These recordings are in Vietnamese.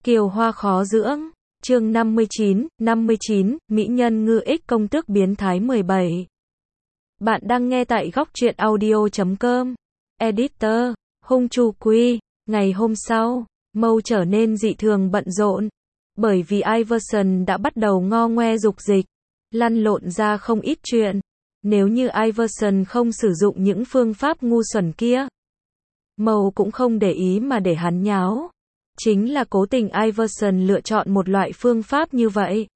Kiều hoa khó dưỡng. Chương 59, Mỹ nhân ngư ích công tước biến thái 17. Bạn đang nghe tại góc truyện audio.com. Editor, Hung Chu Quy. Ngày hôm sau, Mâu trở nên dị thường bận rộn. Bởi vì Iverson đã bắt đầu ngo ngoe dục dịch, lăn lộn ra không ít chuyện. Nếu như Iverson không sử dụng những phương pháp ngu xuẩn kia, Mâu cũng không để ý mà để hắn nháo. Chính là cố tình Iverson lựa chọn một loại phương pháp như vậy.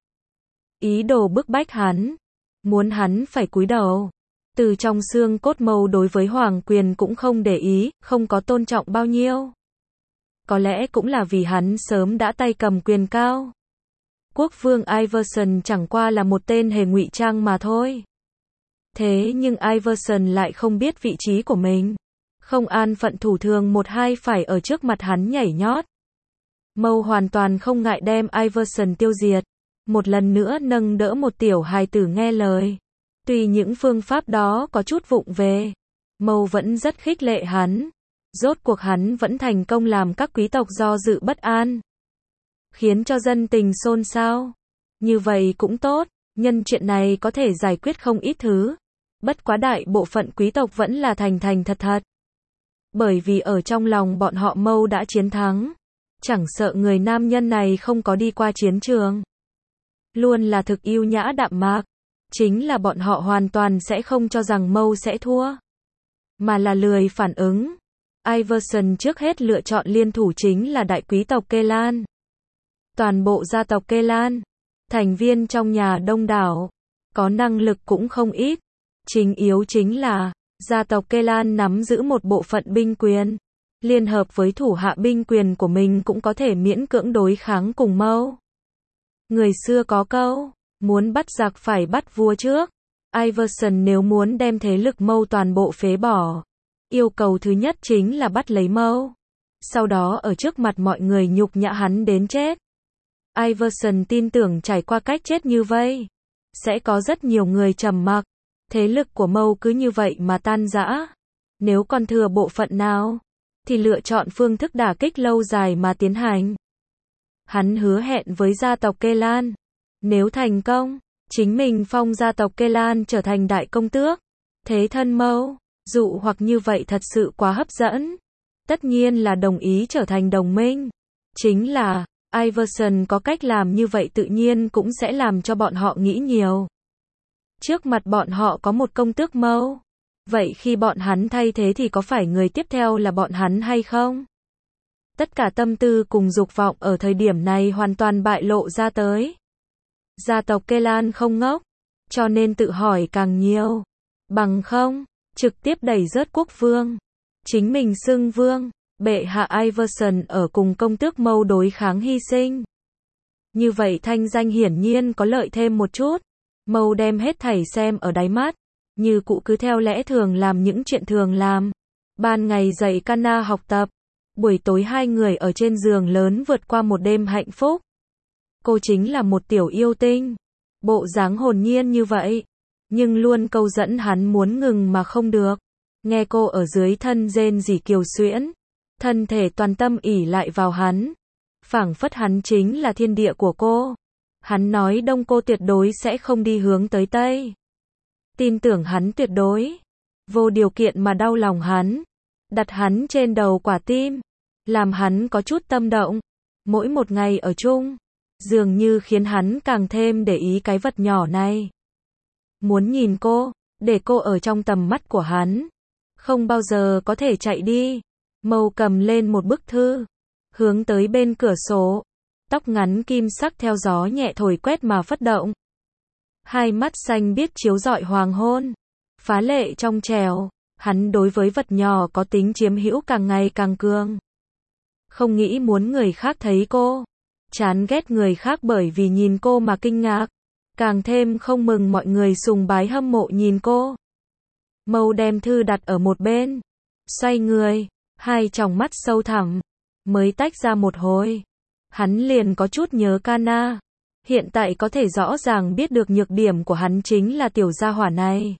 Ý đồ bức bách hắn, muốn hắn phải cúi đầu. Từ trong xương cốt Mâu đối với hoàng quyền cũng không để ý, không có tôn trọng bao nhiêu. Có lẽ cũng là vì hắn sớm đã tay cầm quyền cao. Quốc vương Iverson chẳng qua là một tên hề ngụy trang mà thôi. Thế nhưng Iverson lại không biết vị trí của mình. Không an phận thủ thường một hai phải ở trước mặt hắn nhảy nhót. Mâu hoàn toàn không ngại đem Iverson tiêu diệt. Một lần nữa nâng đỡ một tiểu hài tử nghe lời. Tuy những phương pháp đó có chút vụng về, Mâu vẫn rất khích lệ hắn. Rốt cuộc hắn vẫn thành công làm các quý tộc do dự bất an, khiến cho dân tình xôn xao. Như vậy cũng tốt, nhân chuyện này có thể giải quyết không ít thứ. Bất quá đại bộ phận quý tộc vẫn là thành thành thật thật. Bởi vì ở trong lòng bọn họ Mâu đã chiến thắng. Chẳng sợ người nam nhân này không có đi qua chiến trường, luôn là thực yêu nhã đạm mạc. Chính là bọn họ hoàn toàn sẽ không cho rằng Mâu sẽ thua, mà là lười phản ứng. Iverson trước hết lựa chọn liên thủ chính là đại quý tộc Kê Lan. Toàn bộ gia tộc Kê Lan, thành viên trong nhà đông đảo, có năng lực cũng không ít. Chính yếu chính là, gia tộc Kê Lan nắm giữ một bộ phận binh quyền. Liên hợp với thủ hạ binh quyền của mình cũng có thể miễn cưỡng đối kháng cùng Mâu. Người xưa có câu, muốn bắt giặc phải bắt vua trước. Iverson nếu muốn đem thế lực Mâu toàn bộ phế bỏ, yêu cầu thứ nhất chính là bắt lấy Mâu. Sau đó ở trước mặt mọi người nhục nhã hắn đến chết. Iverson tin tưởng trải qua cách chết như vậy, sẽ có rất nhiều người trầm mặc. Thế lực của Mâu cứ như vậy mà tan rã. Nếu còn thừa bộ phận nào, thì lựa chọn phương thức đả kích lâu dài mà tiến hành. Hắn hứa hẹn với gia tộc Kê Lan, nếu thành công, chính mình phong gia tộc Kê Lan trở thành đại công tước. Thế thân Mâu, dụ hoặc như vậy thật sự quá hấp dẫn. Tất nhiên là đồng ý trở thành đồng minh. Chính là, Iverson có cách làm như vậy tự nhiên cũng sẽ làm cho bọn họ nghĩ nhiều. Trước mặt bọn họ có một công tước Mâu. Vậy khi bọn hắn thay thế thì có phải người tiếp theo là bọn hắn hay không? Tất cả tâm tư cùng dục vọng ở thời điểm này hoàn toàn bại lộ ra tới. Gia tộc Kê Lan không ngốc, cho nên tự hỏi càng nhiều. Bằng không, trực tiếp đẩy rớt quốc vương. Chính mình xưng vương, bệ hạ Iverson ở cùng công tước Mâu đối kháng hy sinh. Như vậy thanh danh hiển nhiên có lợi thêm một chút. Mâu đem hết thảy xem ở đáy mắt. Như cụ cứ theo lẽ thường làm những chuyện thường làm. Ban ngày dạy Kana học tập. Buổi tối hai người ở trên giường lớn vượt qua một đêm hạnh phúc. Cô chính là một tiểu yêu tinh. Bộ dáng hồn nhiên như vậy. Nhưng luôn câu dẫn hắn muốn ngừng mà không được. Nghe cô ở dưới thân rên rỉ kiều xuyễn. Thân thể toàn tâm ỷ lại vào hắn. Phảng phất hắn chính là thiên địa của cô. Hắn nói đông cô tuyệt đối sẽ không đi hướng tới tây. Tin tưởng hắn tuyệt đối, vô điều kiện mà đau lòng hắn, đặt hắn trên đầu quả tim, làm hắn có chút tâm động. Mỗi một ngày ở chung, dường như khiến hắn càng thêm để ý cái vật nhỏ này. Muốn nhìn cô, để cô ở trong tầm mắt của hắn, không bao giờ có thể chạy đi. Mâu cầm lên một bức thư, hướng tới bên cửa sổ, tóc ngắn kim sắc theo gió nhẹ thổi quét mà phất động. Hai mắt xanh biếc chiếu rọi hoàng hôn, phá lệ trong trẻo. Hắn đối với vật nhỏ có tính chiếm hữu càng ngày càng cường. Không nghĩ muốn người khác thấy cô, chán ghét người khác bởi vì nhìn cô mà kinh ngạc, càng thêm không mừng mọi người sùng bái hâm mộ nhìn cô. Mâu đem thư đặt ở một bên, xoay người, hai tròng mắt sâu thẳm, mới tách ra một hồi. Hắn liền có chút nhớ Kana. Hiện tại có thể rõ ràng biết được nhược điểm của hắn chính là tiểu gia hỏa này.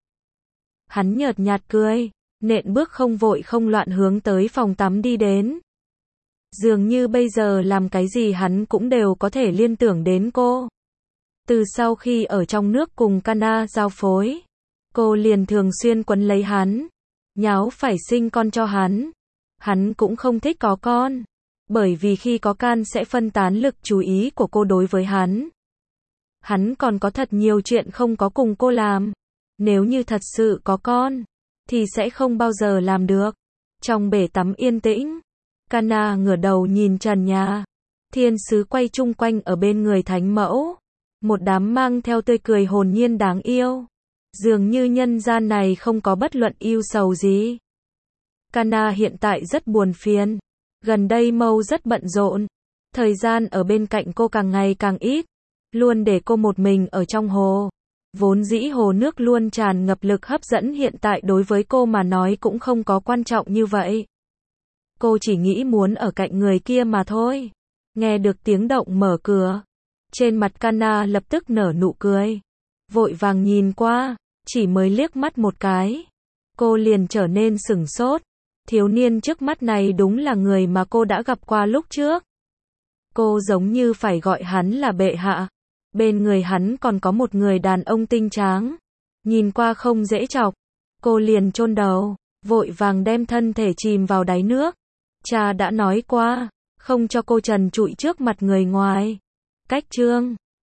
Hắn nhợt nhạt cười, nện bước không vội không loạn hướng tới phòng tắm đi đến. Dường như bây giờ làm cái gì hắn cũng đều có thể liên tưởng đến cô. Từ sau khi ở trong nước cùng Kana giao phối, cô liền thường xuyên quấn lấy hắn, nháo phải sinh con cho hắn. Hắn cũng không thích có con, bởi vì khi có con sẽ phân tán lực chú ý của cô đối với hắn. Hắn còn có thật nhiều chuyện không có cùng cô làm. Nếu như thật sự có con, thì sẽ không bao giờ làm được. Trong bể tắm yên tĩnh, Kana ngửa đầu nhìn trần nhà. Thiên sứ quay chung quanh ở bên người thánh mẫu. Một đám mang theo tươi cười hồn nhiên đáng yêu. Dường như nhân gian này không có bất luận ưu sầu gì. Kana hiện tại rất buồn phiền. Gần đây Mâu rất bận rộn. Thời gian ở bên cạnh cô càng ngày càng ít. Luôn để cô một mình ở trong hồ. Vốn dĩ hồ nước luôn tràn ngập lực hấp dẫn hiện tại đối với cô mà nói cũng không có quan trọng như vậy. Cô chỉ nghĩ muốn ở cạnh người kia mà thôi. Nghe được tiếng động mở cửa. Trên mặt Kana lập tức nở nụ cười. Vội vàng nhìn qua, chỉ mới liếc mắt một cái. Cô liền trở nên sửng sốt. Thiếu niên trước mắt này đúng là người mà cô đã gặp qua lúc trước. Cô giống như phải gọi hắn là bệ hạ. Bên người hắn còn có một người đàn ông tinh tráng. Nhìn qua không dễ chọc. Cô liền chôn đầu, vội vàng đem thân thể chìm vào đáy nước. Cha đã nói qua, không cho cô trần trụi trước mặt người ngoài. Cách chương